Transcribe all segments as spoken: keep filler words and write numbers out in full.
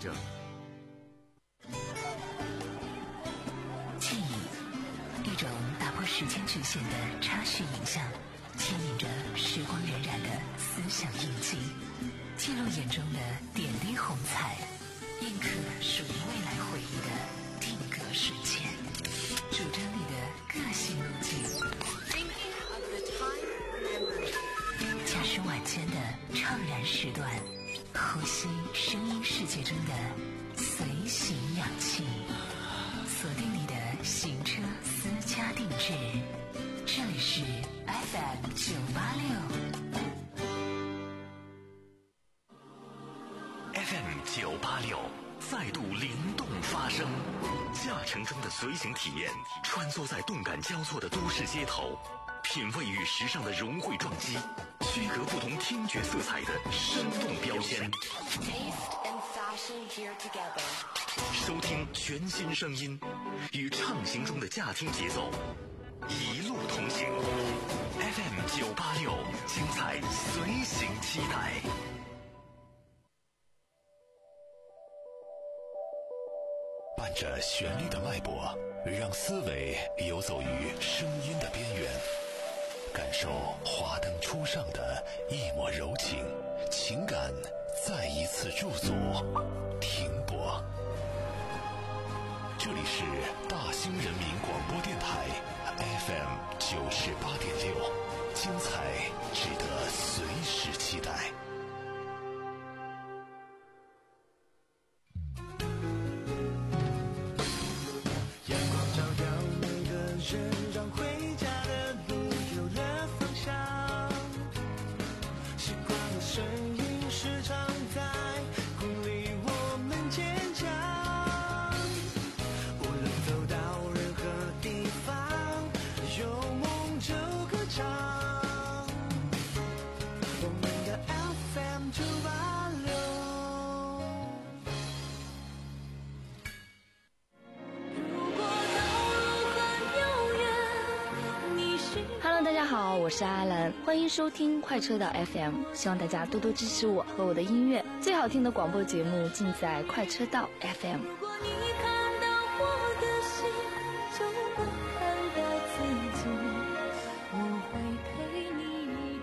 证。 记忆，一种打破时间局限的插叙影像，牵引着时光荏苒的思想印记，记录眼中的点滴红彩，印刻属于未来回忆的定格瞬间，主张你的个性路径。驾驶晚间的怅然时段，呼吸声音世界中的随行氧气，锁定你的行车私家定制。这里是 F M 九八六 F M 九八六再度灵动发声，驾乘中的随行体验，穿梭在动感交错的都市街头，品味与时尚的融汇撞击，区隔不同听觉色彩的生动标签，收听全新声音，与畅行中的驾听节奏一路同行。 F M 九八六，精彩随行期待。伴着旋律的脉搏，让思维游走于声音的边缘，感受华灯初上的一抹柔情，情感再一次驻足停泊。这里是大兴人民广播电台 F M 九十八点六，精彩值得随时期待。 阳光照耀每个人，让回家的路有了方向。习惯的声音时常在鼓励我们坚强。无论走到任何地方，有梦就歌唱。我们的 F M 九八六。 Hello， 大家好，我是阿兰，欢迎收听快车道 F M， 希望大家多多支持我和我的音乐，最好听的广播节目尽在快车道 F M。 如果你看到我的心，就能看到自己，我会陪你一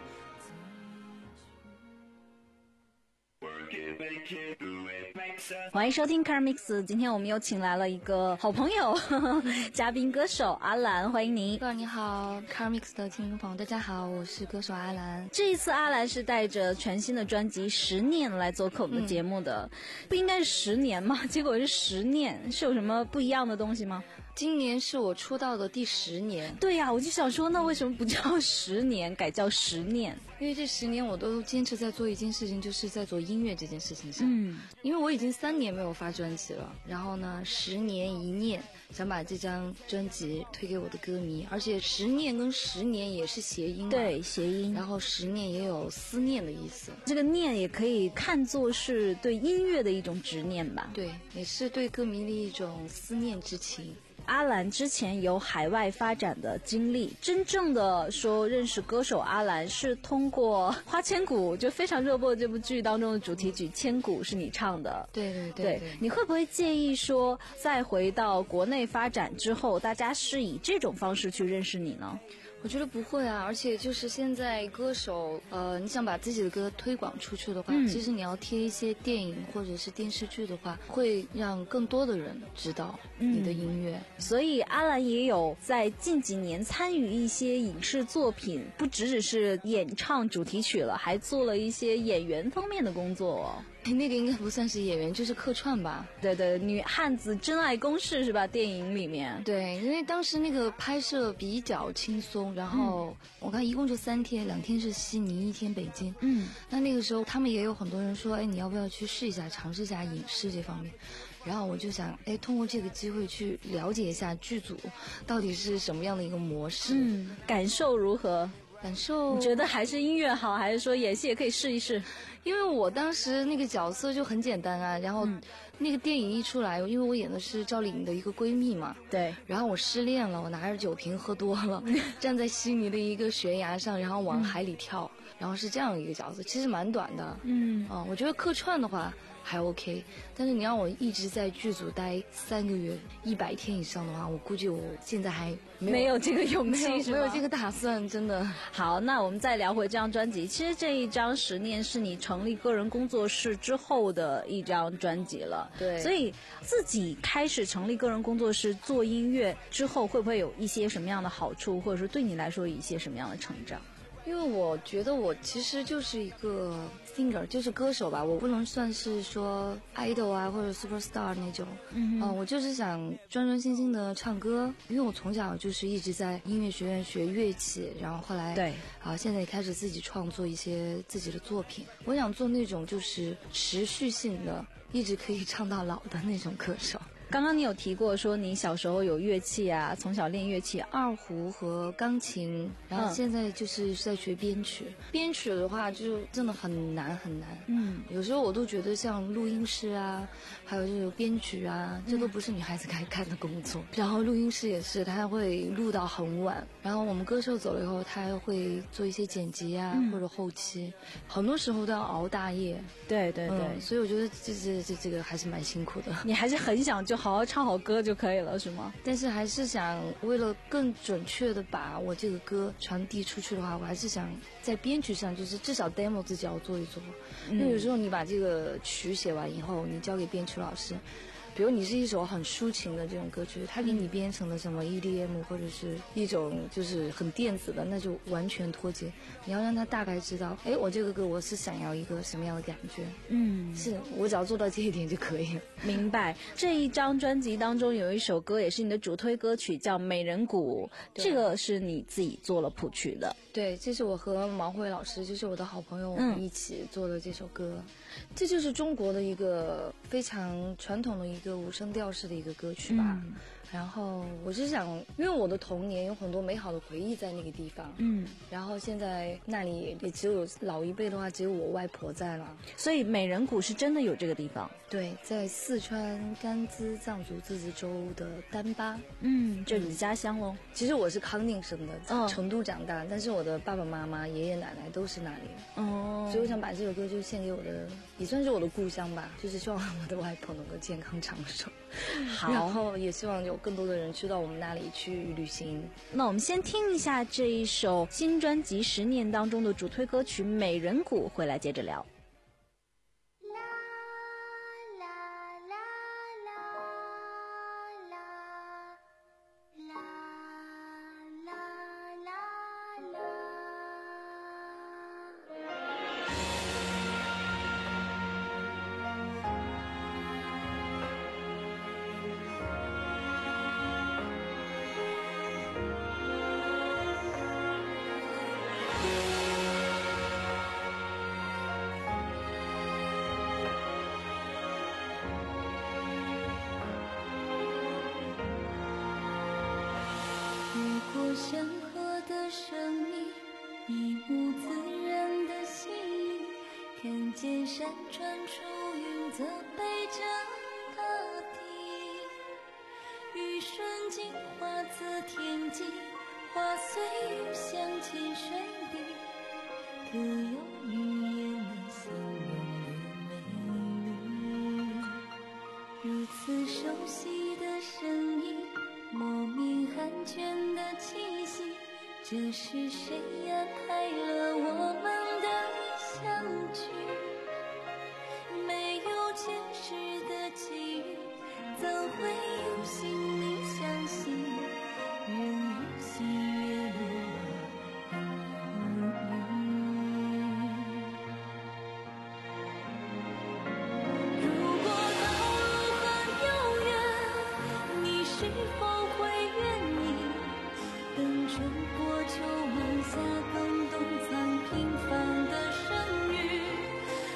同。 欢迎收听 Car Mix， 今天我们又请来了一个好朋友，呵呵嘉宾歌手阿兰，欢迎您。 哥你好 ，Car Mix 的听众朋友，大家好，我是歌手阿兰。 这一次阿兰是带着全新的专辑《十念》来做客我们的节目的，嗯、不应该是十年吗？结果是十念，是有什么不一样的东西吗？ 今年是我出道的第十年。 对呀、啊，我就想说，那为什么不叫十年，改叫十念？ 因为这十年我都坚持在做一件事情，就是在做音乐这件事情上。 嗯， 因为我已经三年没有发专辑了，然后呢，十年一念，想把这张专辑推给我的歌迷，而且十念跟十年也是谐音嘛， 对，谐音。 然后十念也有思念的意思， 这个念也可以看作是对音乐的一种执念吧？ 对，也是对歌迷的一种思念之情。 阿兰之前有海外发展的经历，真正的说认识歌手阿兰是通过《花千骨》，就非常热播的这部剧当中的主题曲《千古》是你唱的。 对对 对, 对, 对， 你会不会介意说再回到国内发展之后，大家是以这种方式去认识你呢？ 我觉得不会啊，而且就是现在歌手，呃，你想把自己的歌推广出去的话，嗯、其实你要贴一些电影或者是电视剧的话，会让更多的人知道你的音乐。 嗯、所以阿兰也有在近几年参与一些影视作品，不只只是演唱主题曲了，还做了一些演员方面的工作哦。 那个应该不算是演员，就是客串吧。 对对，女汉子真爱公式是吧？电影里面。 对，因为当时那个拍摄比较轻松，然后、嗯、我看一共就三天，两天是悉尼，一天北京。 嗯， 那那个时候他们也有很多人说，哎，你要不要去试一下，尝试一下影视这方面？然后我就想，哎，通过这个机会去了解一下剧组到底是什么样的一个模式。 嗯，感受如何？ 感受你觉得还是音乐好，还是说演戏也可以试一试？ 因为我当时那个角色就很简单啊，然后那个电影一出来，因为我演的是赵丽颖的一个闺蜜嘛， 对， 然后我失恋了，我拿着酒瓶喝多了，站在悉尼的一个悬崖上，然后往海里跳，嗯、然后是这样一个角色，其实蛮短的， 嗯啊、呃，我觉得客串的话还 OK， 但是你让我一直在剧组待三个月、一百天以上的话，我估计我现在还没有没有这个勇气， 没有是吗没有这个打算，真的。 好，那我们再聊回这张专辑。其实这一张《十念》是你成立个人工作室之后的一张专辑了， 对， 所以自己开始成立个人工作室做音乐之后，会不会有一些什么样的好处，或者说对你来说有一些什么样的成长？ 因为我觉得我其实就是一个 singer， 就是歌手吧，我不能算是说 idol 啊或者 superstar 那种。嗯、呃，我就是想专专心心的唱歌，因为我从小就是一直在音乐学院学乐器，然后后来对啊、呃，现在也开始自己创作一些自己的作品。我想做那种就是持续性的，一直可以唱到老的那种歌手。 刚刚你有提过说你小时候有乐器啊，从小练乐器， 二胡和钢琴，然后现在就是在学编曲。嗯、编曲的话就真的很难很难，嗯，有时候我都觉得像录音师啊，还有这个编曲啊，这都不是女孩子该干的工作。嗯、然后录音师也是，他会录到很晚，然后我们歌手走了以后，他还会做一些剪辑啊、嗯、或者后期，很多时候都要熬大夜。 对对对， 嗯、所以我觉得这这这这个还是蛮辛苦的。 你还是很想就好好唱好歌就可以了，是吗？ 但是还是想为了更准确的把我这个歌传递出去的话，我还是想在编曲上就是至少 demo 自己要做一做。嗯、因为有时候你把这个曲写完以后，你交给编曲老师，比如你是一首很抒情的这种歌曲，他给你编成了什么 E D M 或者是一种就是很电子的，那就完全脱节。你要让他大概知道，哎，我这个歌我是想要一个什么样的感觉。嗯，是我只要做到这一点就可以了。 明白。这一张专辑当中有一首歌也是你的主推歌曲，叫《美人谷》，这个是你自己做了谱曲的。 对，这是我和毛慧老师，就是我的好朋友，我们一起做的这首歌。嗯、这就是中国的一个非常传统的一个五声调式的一个歌曲吧。嗯、然后我是想，因为我的童年有很多美好的回忆在那个地方。嗯。然后现在那里也只有老一辈的话，只有我外婆在了。 所以美人谷是真的有这个地方。 对，在四川甘孜藏族自治州的丹巴。 嗯，这是你的家乡喽。 其实我是康定生的，在成都长大，哦、但是我的爸爸妈妈、爷爷奶奶都是那里。哦。所以我想把这首歌就献给我的，也算是我的故乡吧。就是希望我的外婆能够健康长寿。好。然后也希望有更多的人去到我们那里去旅行。 那我们先听一下这一首新专辑《十念》当中的主推歌曲《美人谷》，回来接着聊。 山河的声音，一目自然的吸引，看见山川出云，则背着大地。雨瞬间化作天际，花随雨响起水滴，可有语言能形容的美丽？如此熟悉的声音，莫名寒倦的气息，这是谁安排了我们的相聚？没有前世的际遇，怎会有心灵相惜？人如戏，月如如果道路很遥远，你是否会愿意等春波秋梦夏，更冬藏平凡的生日？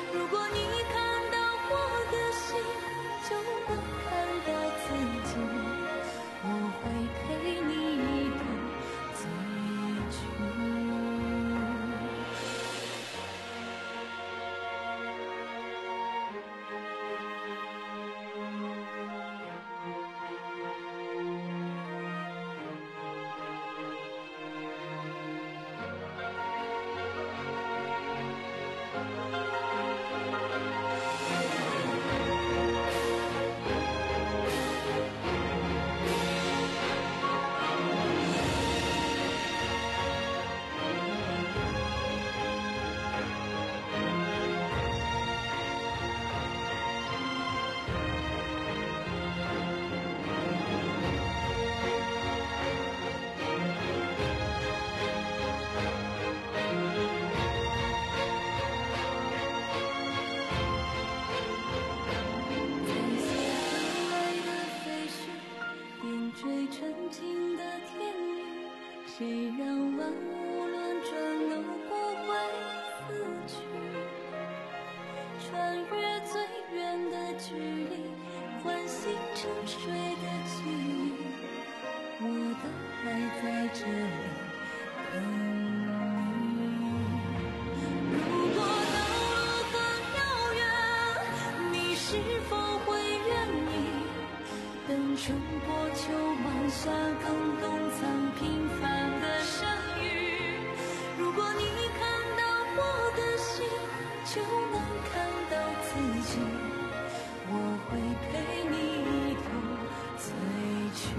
谁让万物轮转而不会死去？穿越最远的距离，唤醒沉睡的记忆，我都还在这里等你。如果道路很遥远，你是否会愿意等春波秋芒夏更冬藏平凡的相遇？如果你看到我的心，就能看到自己，我会陪你一同醉去。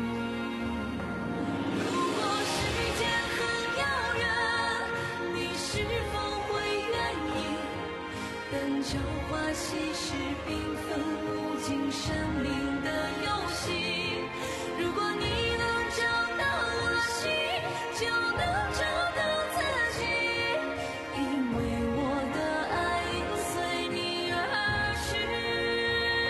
如果时间很遥远，你是否会愿意等朝花夕拾缤纷无尽生命的游戏？如果你能找到我心，就能找到自己，因为我的爱随你而去。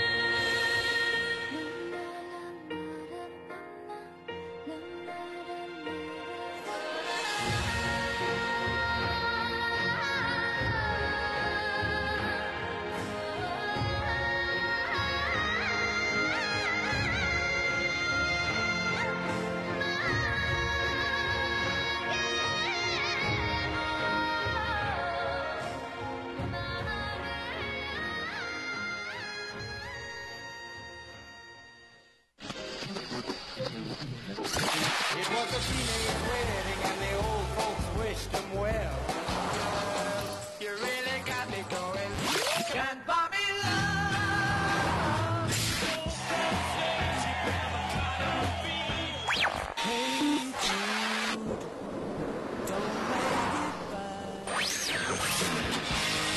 It was a teenage wedding and the old folks wished them well. You really got me going. Can't buy me love. Hey, dude, don't make it bad.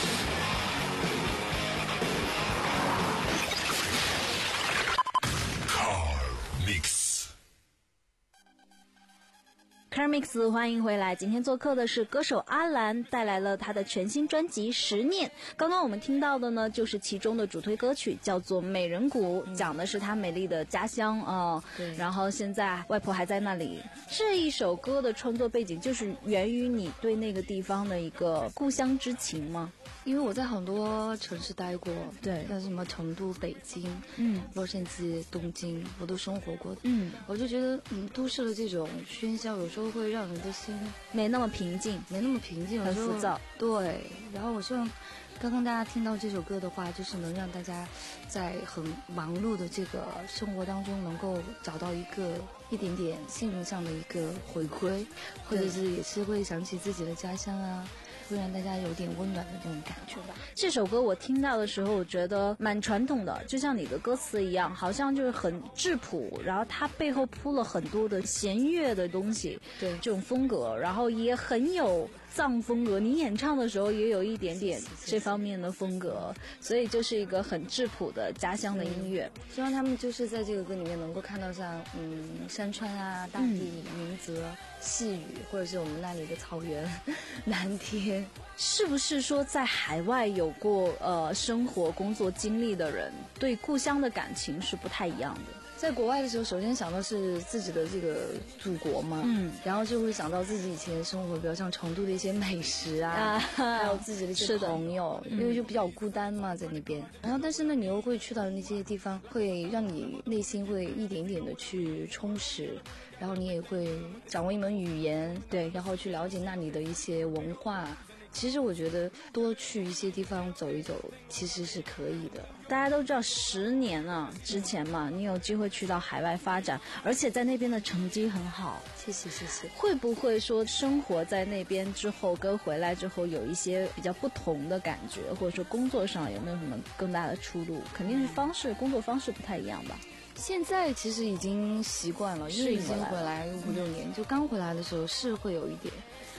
Carmix， 欢迎回来。今天做客的是歌手阿兰，带来了他的全新专辑《十念》。刚刚我们听到的呢，就是其中的主推歌曲，叫做《美人谷》，嗯、讲的是他美丽的家乡啊。对、呃。然后现在外婆还在那里。这一首歌的创作背景就是源于你对那个地方的一个故乡之情吗？ 因为我在很多城市待过， 对， 像什么成都、北京、 嗯、 洛杉矶、东京，我都生活过的。 嗯， 我就觉得，嗯，都市的这种喧嚣，有时候会让人的心没那么平静， 没那么平静， 很浮躁。 对，然后我希望刚刚大家听到这首歌的话，就是能让大家在很忙碌的这个生活当中，能够找到一个一点点心灵上的一个回归，或者是也是会想起自己的家乡啊。会让大家有点温暖的那种感觉吧。 这首歌我听到的时候，我觉得蛮传统的，就像你的歌词一样，好像就是很质朴，然后它背后铺了很多的弦乐的东西， 对这种风格，然后也很有藏风格。你演唱的时候也有一点点这方面的风格，所以就是一个很质朴的家乡的音乐。 希望他们就是在这个歌里面能够看到像嗯山川啊、大地、云泽、细雨，或者是我们那里的草原、蓝天。 是不是说在海外有过呃生活工作经历的人，对故乡的感情是不太一样的？ 在国外的时候，首先想到是自己的这个祖国嘛， 嗯， 然后就会想到自己以前生活，比如像成都的一些美食啊，啊还有自己的一些朋友，因为就比较孤单嘛，在那边。然后，但是呢，你又会去到那些地方，会让你内心会一点点的去充实，然后你也会掌握一门语言， 对， 然后去了解那里的一些文化。其实我觉得多去一些地方走一走，其实是可以的。 大家都知道十年啊之前嘛，你有机会去到海外发展，而且在那边的成绩很好。 谢谢谢谢。 会不会说生活在那边之后跟回来之后有一些比较不同的感觉，或者说工作上有没有什么更大的出入？肯定是方式，工作方式不太一样吧。 现在其实已经习惯了，因为已经回来五六年，就刚回来的时候是会有一点。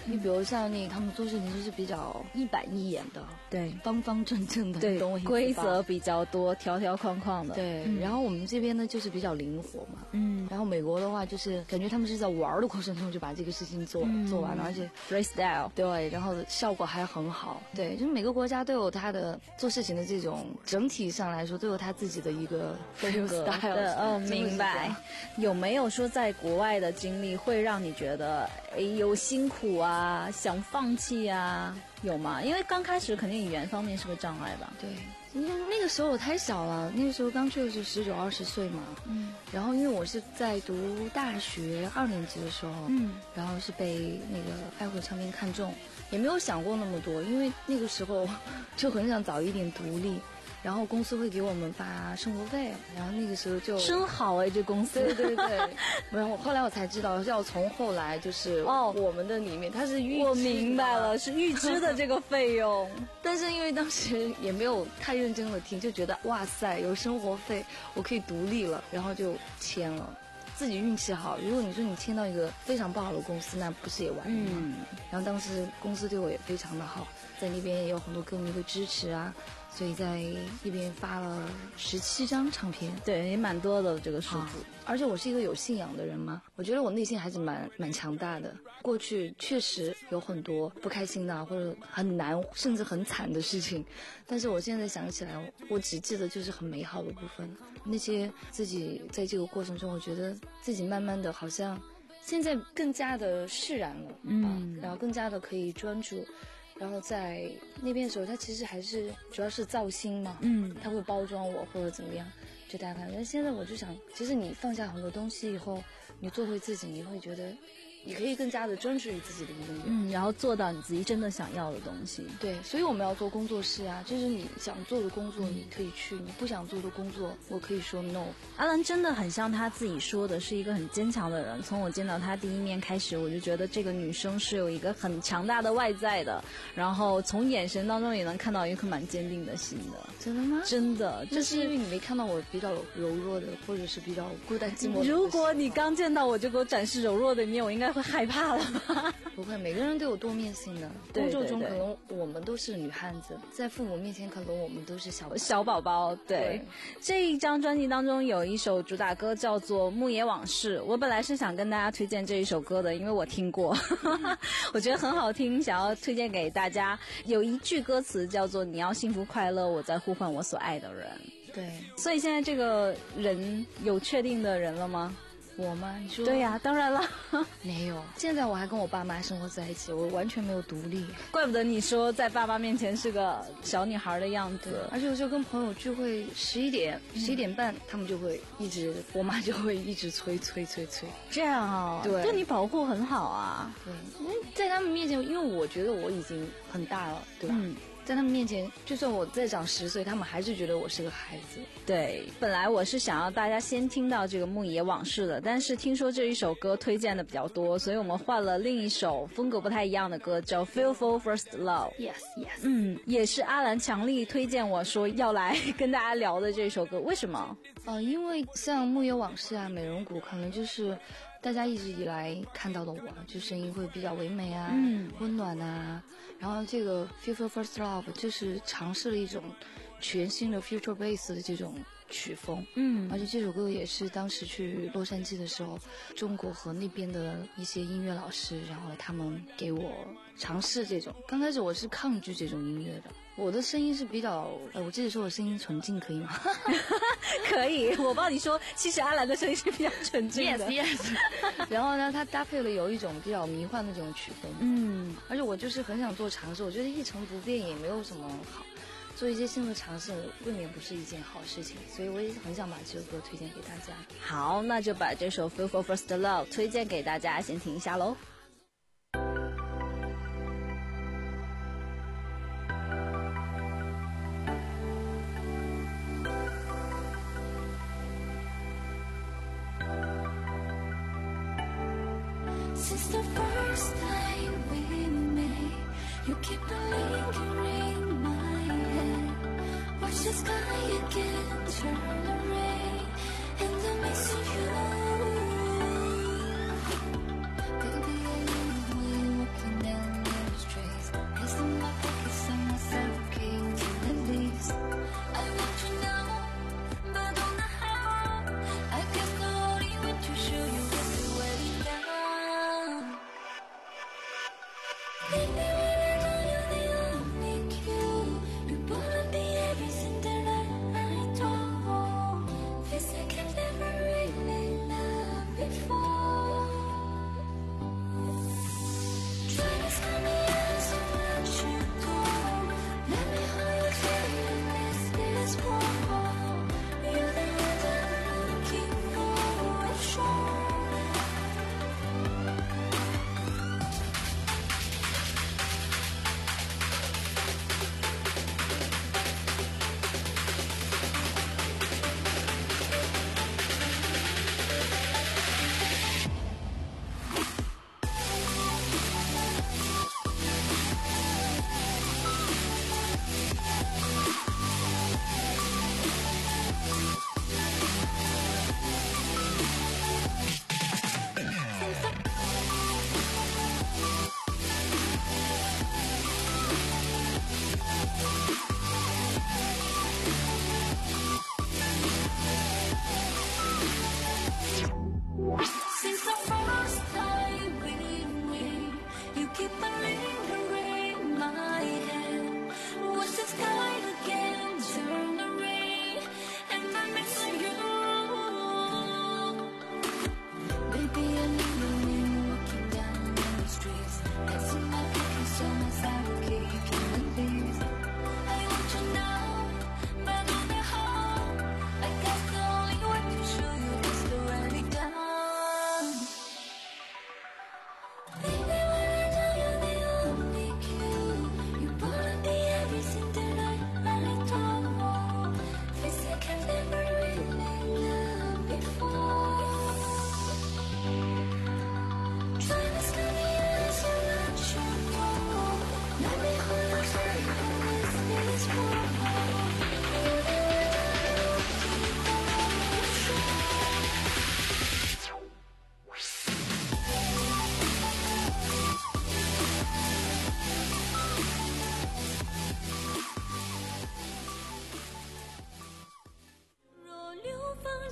你比如像那他们做事情就是比较一板一眼的， 对， 方方正正的， 对， 懂我意思吧规则比较多，条条框框的。 对、 嗯、 然后我们这边呢就是比较灵活嘛， 嗯， 然后美国的话就是感觉他们是在玩的过程中就把这个事情做、嗯、做完了，而且 freestyle， 对，然后效果还很好。对，就是每个国家都有它的做事情的这种整体上来说都有它自己的一个风格 style 的。哦，明白。有没有说在国外的经历会让你觉得哎有辛苦啊，想放弃啊，有吗？因为刚开始肯定语言方面是个障碍吧。 对，因为那个时候我太小了，那个时候刚去的是十九二十岁嘛，嗯，然后因为我是在读大学二年级的时候，嗯，然后是被那个爱回唱片看中，也没有想过那么多，因为那个时候就很想早一点独立。然后公司会给我们发生活费，然后那个时候就真好哎，这公司。 对对对，然后后来我才知道要从后来就是哦我们的里面它是预支， 我明白了，是预支的这个费用。 但是因为当时也没有太认真的听，就觉得哇塞有生活费，我可以独立了，然后就签了。自己运气好，如果你说你签到一个非常不好的公司，那不是也完了吗？嗯。然后当时公司对我也非常的好，在那边也有很多歌迷的支持啊。所以在那边发了十七张唱片， 对，也蛮多的这个数字、 啊。而且我是一个有信仰的人嘛，我觉得我内心还是蛮蛮强大的。过去确实有很多不开心的或者很难甚至很惨的事情，但是我现在想起来，我只记得就是很美好的部分。那些自己在这个过程中，我觉得自己慢慢的好像现在更加的释然了，嗯、啊，然后更加的可以专注。然后在那边的时候，他其实还是主要是造星嘛，嗯，他会包装我或者怎么样，就大家看。但现在我就想，其实你放下很多东西以后，你做回自己，你会觉得你可以更加的专注于自己的音乐， 嗯，然后做到你自己真的想要的东西。 对，所以我们要做工作室啊，就是你想做的工作你可以去，你不想做的工作我可以说 no。 阿兰真的很像他自己说的，是一个很坚强的人。从我见到他第一面开始，我就觉得这个女生是有一个很强大的外在的，然后从眼神当中也能看到一颗蛮坚定的心的。 真的吗？ 真的， 这是因为你没看到我比较柔弱的，或者是比较孤单寂寞的。 如果你刚见到我就给我展示柔弱的一面，我应该会害怕了吧？ 不会，每个人都有多面性的。 对对对， 工作中可能我们都是女汉子，在父母面前可能我们都是小小宝宝。对，对，这一张专辑当中有一首主打歌叫做《牧野往事》，我本来是想跟大家推荐这一首歌的，因为我听过我觉得很好听，想要推荐给大家。有一句歌词叫做你要幸福快乐，我在呼唤我所爱的人。 对， 所以现在这个人有确定的人了吗？ 我吗？你说？ 对呀、啊，当然了没有，现在我还跟我爸妈生活在一起，我完全没有独立。 怪不得你说在爸妈面前是个小女孩的样子。 而且我就跟朋友聚会，十一点十一点半他们就会一直，我妈就会一直催催催催。 这样啊、哦， 对， 对你保护很好啊。 对，在他们面前，因为我觉得我已经很大了，对吧？嗯，在他们面前，就算我再长十岁，他们还是觉得我是个孩子。 对，本来我是想要大家先听到这个牧野往事的，但是听说这一首歌推荐的比较多，所以我们换了另一首风格不太一样的歌，叫 Feel for First Love。Yes, yes。 嗯，也是阿兰强力推荐我说要来跟大家聊的这首歌，为什么？ 呃，因为像牧野往事啊、美人谷，可能就是大家一直以来看到的我，就声音会比较唯美啊，嗯，温暖啊。然后这个 Feel for First Love 就是尝试了一种全新的 future bass 的这种曲风，嗯，而且这首歌也是当时去洛杉矶的时候，中国和那边的一些音乐老师，然后他们给我尝试这种。刚开始我是抗拒这种音乐的，我的声音是比较，呃，我自己说我声音纯净可以吗？ 可以，我帮你说，其实阿兰的声音是比较纯净的。 Yes, yes。然后呢，它搭配了有一种比较迷幻的这种曲风，嗯，而且我就是很想做尝试，我觉得一成不变也没有什么好。做一些新的尝试未免不是一件好事情，所以我也很想把这首歌推荐给大家。 好，那就把这首 Feel for First Love 推荐给大家，先听一下喽。 Since the first time we met, you keep on lingering my head. Watch the sky again turn to rain in the midst of you. Baby, I love the way you're walking down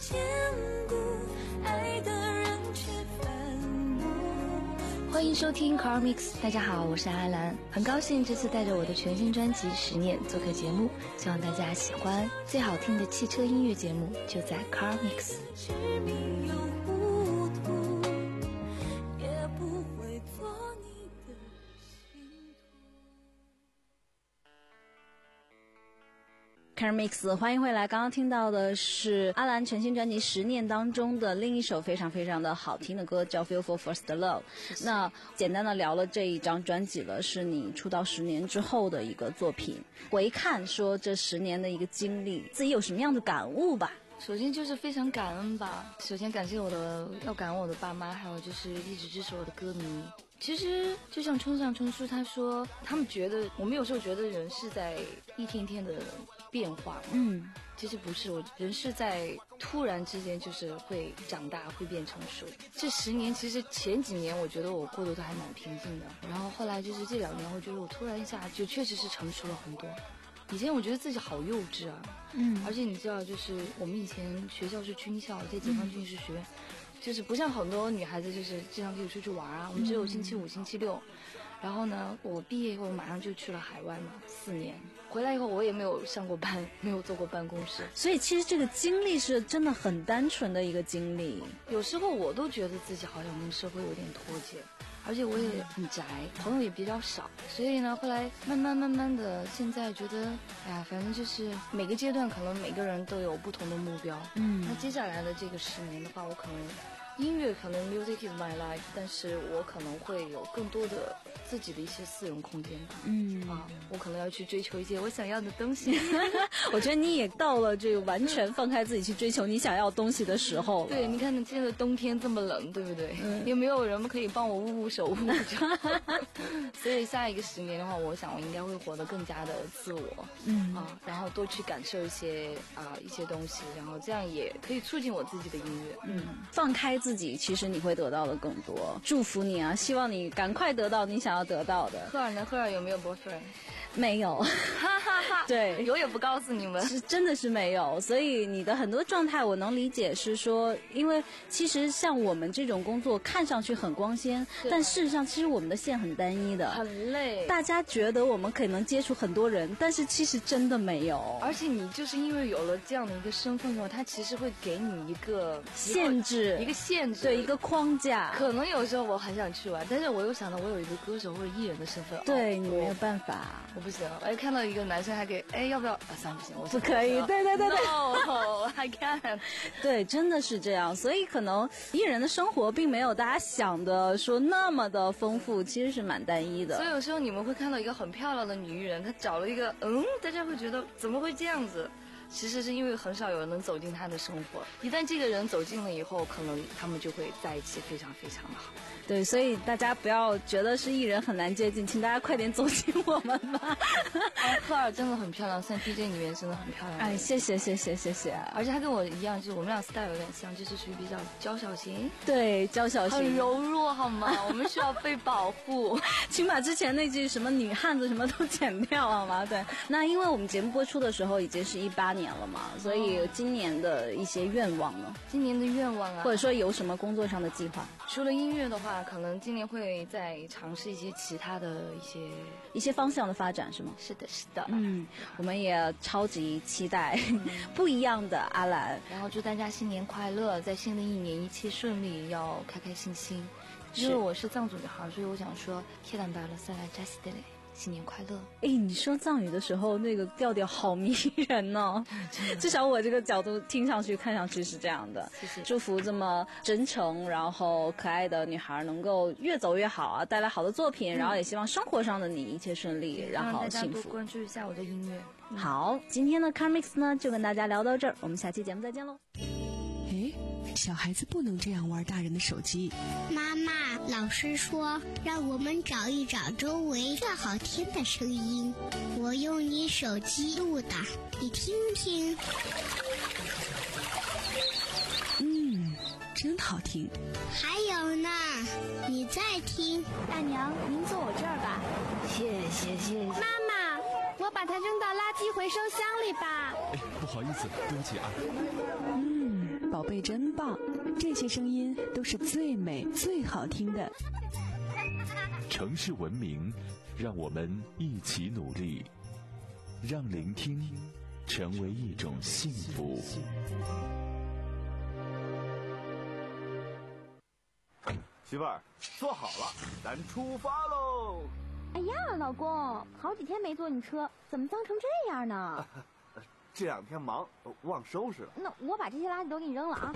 坚固，爱的人却反目。 欢迎收听 Car Mix， 大家好，我是阿兰，很高兴这次带着我的全新专辑《十年》做客节目，希望大家喜欢。最好听的汽车音乐节目就在 Car Mix。 痴迷又糊涂，也不会做你的信徒。 Car Mix， 欢迎回来。刚刚听到的是阿兰全新专辑《十年》当中的另一首非常非常的好听的歌，叫《Feel for First Love》。那简单的聊了这一张专辑了，是你出道十年之后的一个作品。回看说这十年的一个经历，自己有什么样的感悟吧？ 首先就是非常感恩吧，首先感谢我的，要感恩我的爸妈，还有就是一直支持我的歌迷。其实就像村上春树他说，他们觉得我们有时候觉得人是在一天一天的变化， 嗯， 其实不是，我人是在突然之间就是会长大，会变成熟。这十年其实前几年我觉得我过得都还蛮平静的，然后后来就是这两年我觉得我突然一下就确实是成熟了很多。以前我觉得自己好幼稚啊， 嗯， 而且你知道，就是我们以前学校是军校，在解放军事学院，就是不像很多女孩子就是经常可以出去玩啊，我们只有星期五、星期六。然后呢，我毕业以后马上就去了海外嘛，四年回来以后我也没有上过班，没有做过办公室， 所以其实这个经历是真的很单纯的一个经历。 有时候我都觉得自己好像跟社会有点脱节，而且我也很宅，朋友也比较少，所以呢，后来慢慢慢慢的，现在觉得，哎呀，反正就是每个阶段可能每个人都有不同的目标， 嗯， 那接下来的这个十年的话，我可能音乐可能 music is my life， 但是我可能会有更多的自己的一些私人空间吧， 嗯啊，我可能要去追求一些我想要的东西。 我觉得你也到了这个完全放开自己去追求你想要东西的时候了。 对，你看现在冬天这么冷，对不对？嗯，也没有人可以帮我捂捂手捂捂脚。所以下一个十年的话，我想我应该会活得更加的自我， 嗯啊，然后多去感受一些啊一些东西，然后这样也可以促进我自己的音乐。 嗯，放开自己，其实你会得到的更多。祝福你啊，希望你赶快得到你想要得到的。 赫尔呢？赫尔有没有 boyfriend？ 没有， 哈哈哈。 对， 有也不告诉你们， 是真的是没有。所以你的很多状态我能理解，是说，因为其实像我们这种工作看上去很光鲜，但事实上其实我们的线很单一的， 很累。 大家觉得我们可能接触很多人，但是其实真的没有。 而且你就是因为有了这样的一个身份的话，它其实会给你一个限制， 一个限制， 对，一个框架。 可能有时候我很想去玩，但是我又想到我有一个歌手或者艺人的身份， 对、 哦、 你没有办法。 我不行，哎，看到一个男生还给，哎，要不要？啊，算了，不行，我不可以，对对对对 ，No, I can't。 对，真的是这样，所以可能艺人的生活并没有大家想的说那么的丰富，其实是蛮单一的。 所以有时候你们会看到一个很漂亮的女艺人，她找了一个，嗯，大家会觉得怎么会这样子？其实是因为很少有人能走进她的生活，一旦这个人走进了以后，可能他们就会在一起，非常非常的好。 对，所以大家不要觉得是艺人很难接近，请大家快点走进我们吧。 哎，赫尔真的很漂亮，像 D J 里面真的很漂亮。 哎，谢谢谢谢谢谢。 而且她跟我一样，就是我们俩 style 有点像，就是属于比较娇小型。 对，娇小型， 很柔弱好吗？我们需要被保护。 请把之前那句什么女汉子什么都剪掉好吗？对，那因为我们节目播出的时候已经是一八年了嘛，所以今年的一些愿望呢？ 今年的愿望啊， 或者说有什么工作上的计划？ 除了音乐的话，可能今年会再尝试一些其他的一些一些方向的发展，是吗？ 是的，是的。 嗯，我们也超级期待、嗯、不一样的阿兰。 然后祝大家新年快乐，在新的一年一切顺利，要开开心心。因为我是藏族女孩，所以我想说，天蓝白了，塞来扎西德雷。新年快乐！ 哎，你说藏语的时候，那个调调好迷人呢、哦。至少我这个角度听上去、看上去是这样的。 谢谢。 祝福这么真诚、然后可爱的女孩能够越走越好啊，带来好的作品。嗯、然后也希望生活上的你一切顺利，然后幸福。 大家多关注一下我的音乐。 嗯、好，今天的 Car Mix 呢，就跟大家聊到这儿，我们下期节目再见喽。 哎，小孩子不能这样玩大人的手机。 妈妈，老师说让我们找一找周围最好听的声音，我用你手机录的，你听听。 嗯，真好听。 还有呢，你再听。 大娘，您坐我这儿吧。 谢谢谢谢。 妈妈，我把它扔到垃圾回收箱里吧。 哎，不好意思，对不起啊。 嗯。 宝贝真棒，这些声音都是最美最好听的。 城市文明，让我们一起努力，让聆听成为一种幸福。 媳妇儿，坐好了，咱出发喽！ 哎呀，老公，好几天没坐你车，怎么脏成这样呢？ 啊、这两天忙，忘收拾了。 那我把这些垃圾都给你扔了啊！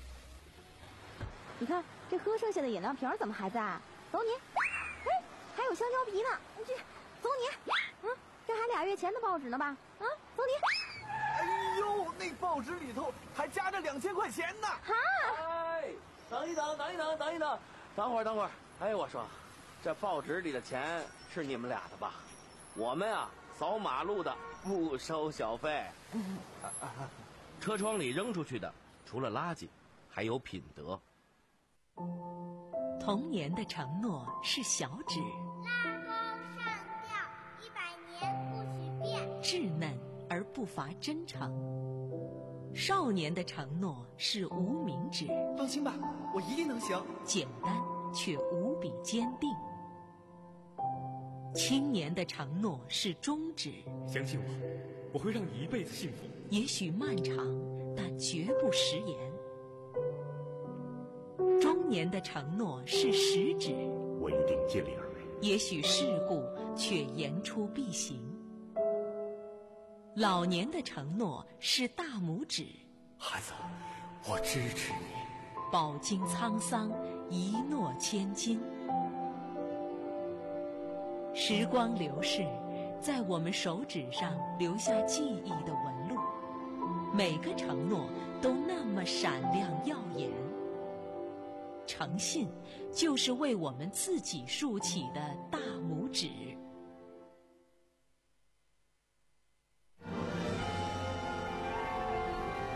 你看这喝剩下的饮料瓶怎么还在？走你！哎，还有香蕉皮呢，这走你！嗯，这还俩月前的报纸呢吧？啊，走你！ 哎呦，那报纸里头还夹着两千块钱呢！ 哈！ 哎，等一等，等一等，等一等，等会儿，等会儿。哎，我说，这报纸里的钱是你们俩的吧？我们啊，扫马路的不收小费。车窗里扔出去的，除了垃圾，还有品德。 童年的承诺是小指， 拉钩上吊，一百年不许变， 稚嫩而不乏真诚。少年的承诺是无名指， 放心吧，我一定能行。 简单却无比坚定。青年的承诺是中指， 相信我，我会让你一辈子幸福。 也许漫长，但绝不食言。中年的承诺是食指， 我一定尽力而为。 也许世故，却言出必行。老年的承诺是大拇指， 孩子，我支持你。 饱经沧桑，一诺千金。时光流逝，在我们手指上留下记忆的纹路，每个承诺都那么闪亮耀眼。诚信就是为我们自己竖起的大拇指。